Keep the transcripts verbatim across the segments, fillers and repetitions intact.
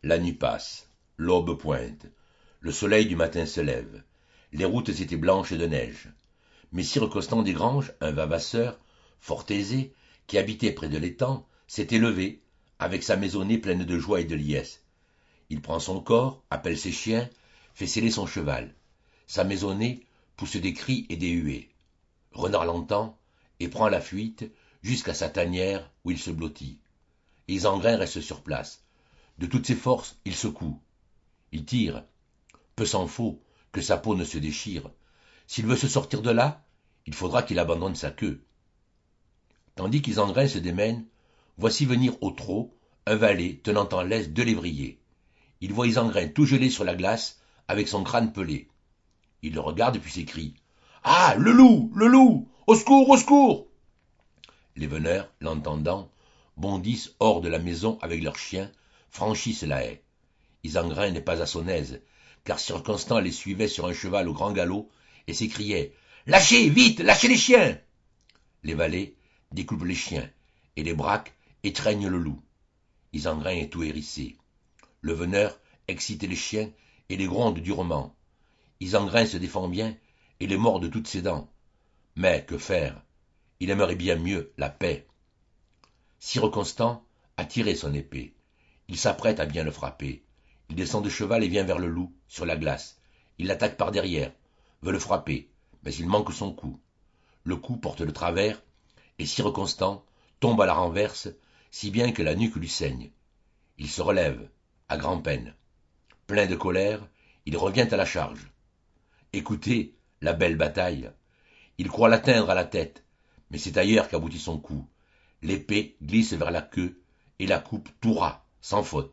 La nuit passe, l'aube pointe, le soleil du matin se lève, les routes étaient blanches de neige. Messire Constant des Granges, un vavasseur, fort aisé, qui habitait près de l'étang, s'était levé, avec sa maisonnée pleine de joie et de liesse. Il prend son corps, appelle ses chiens, fait seller son cheval. Sa maisonnée pousse des cris et des huées. Renard l'entend et prend la fuite jusqu'à sa tanière où il se blottit. Isengrin reste sur place. De toutes ses forces, il secoue. Il tire. Peu s'en faut que sa peau ne se déchire. S'il veut se sortir de là, il faudra qu'il abandonne sa queue. Tandis qu'Isengrin se démène, voici venir au trot un valet tenant en laisse deux lévriers. Il voit Isengrin tout gelé sur la glace, avec son crâne pelé. Il le regarde puis s'écrie « Ah, le loup, le loup! Au secours, au secours !» Les veneurs, l'entendant, bondissent hors de la maison avec leurs chiens, franchissent la haie. Isengrin n'est pas à son aise, car Sire Constant les suivait sur un cheval au grand galop et s'écriait « Lâchez, vite, lâchez les chiens !» Les valets découpent les chiens, et les braques étreignent le loup. Isengrin est tout hérissé. Le veneur excite les chiens et les gronde durement. Isengrin se défend bien et les mord de toutes ses dents. Mais que faire? Il aimerait bien mieux la paix. Sire Constant a tiré son épée. Il s'apprête à bien le frapper. Il descend de cheval et vient vers le loup, sur la glace. Il l'attaque par derrière, veut le frapper, mais il manque son coup. Le coup porte de travers, et Sire Constant tombe à la renverse, si bien que la nuque lui saigne. Il se relève, à grand-peine. Plein de colère, il revient à la charge. Écoutez la belle bataille. Il croit l'atteindre à la tête, mais c'est ailleurs qu'aboutit son coup. L'épée glisse vers la queue et la coupe tout ras, sans faute.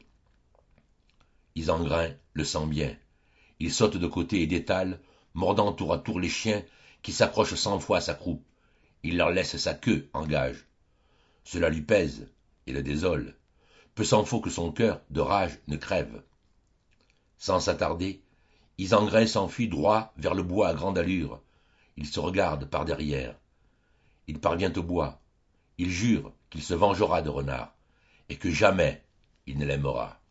Isengrin le sent bien. Il saute de côté et d'étale, mordant tour à tour les chiens qui s'accrochent cent fois à sa croupe. Il leur laisse sa queue en gage. Cela lui pèse et le désole. Peu s'en faut que son cœur, de rage, ne crève. Sans s'attarder, Isengrin s'enfuit droit vers le bois à grande allure. Il se regarde par derrière. Il parvient au bois. Il jure qu'il se vengera de Renard, et que jamais il ne l'aimera.